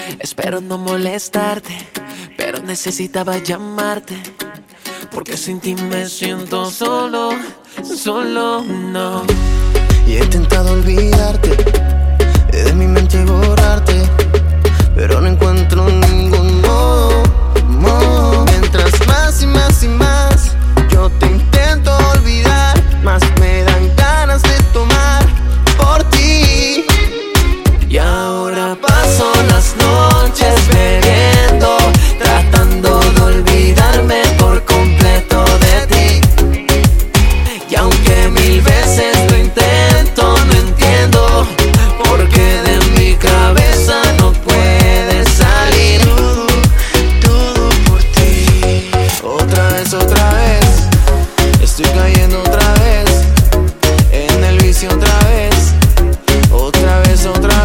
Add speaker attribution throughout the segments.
Speaker 1: Espero no molestarte, pero necesitaba llamarte, porque sin ti me siento solo, solo, no.
Speaker 2: Y he intentado olvidarte, de mi mente borrarte, pero no encuentro ningún modo. Mientras más y más y más yo te intento olvidar, más me dan ganas de tomar por ti.
Speaker 1: Y ahora paso las noches bebiendo, tratando de olvidarme por completo de ti. Y aunque mil veces lo intento, no entiendo por qué de mi cabeza no puede salir.
Speaker 2: Todo por ti. Otra vez, estoy cayendo otra vez, en el vicio otra vez. Otra vez.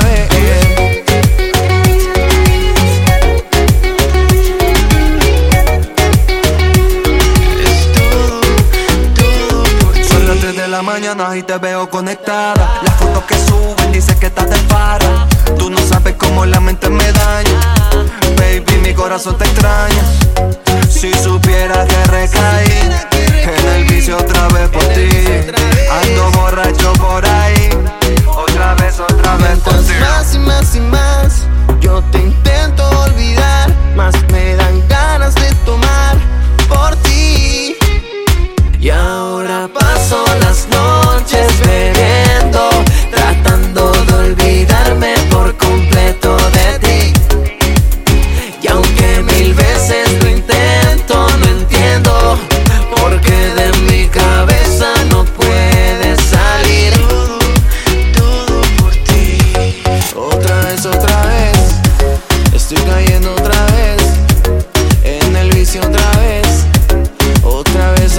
Speaker 3: Son las 3 de la mañana y te veo conectada. Las fotos que suben dicen que estás de farra. Tú no sabes cómo la mente me daña. Baby, mi corazón te extraña. Si supieras que recaí en el vicio otra vez por ti. Ando borracho por ahí. Otra vez por ti.
Speaker 2: Más y más y más yo te intento olvidar, más me dan ganas de tomar por ti.
Speaker 1: Y ahora paso las noches bebiendo, tratando de olvidarme por completo de ti. Y aunque mil veces lo intento, no entiendo por qué de mi cabeza no puede salir.
Speaker 2: Todo por ti. Otra vez, estoy cayendo otra vez, en el vicio otra vez. Otra vez.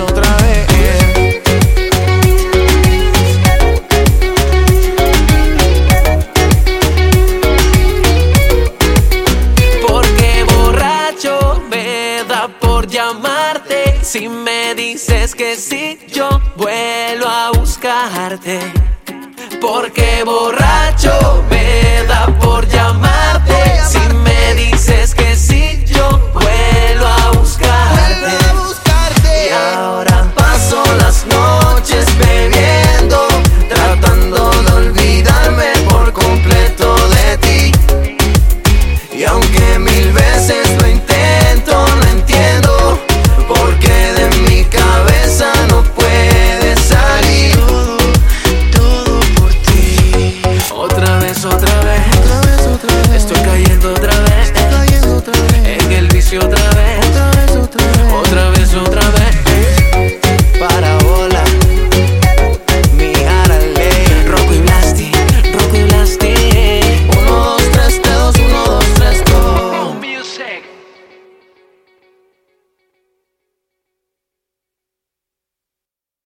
Speaker 1: Porque borracho me da por llamarte. Si me dices que sí, yo vuelvo a buscarte. Porque borracho me da por llamarte. Si me dices que sí, yo vuelvo a buscarte. Y ahora paso las noches bebiendo, tratando de olvidarme por completo de ti. Y aunque mil veces lo intento, no entiendo por qué de mi cabeza no puede salir.
Speaker 2: Todo por ti.
Speaker 1: Otra vez, estoy cayendo otra vez, en el vicio otra vez.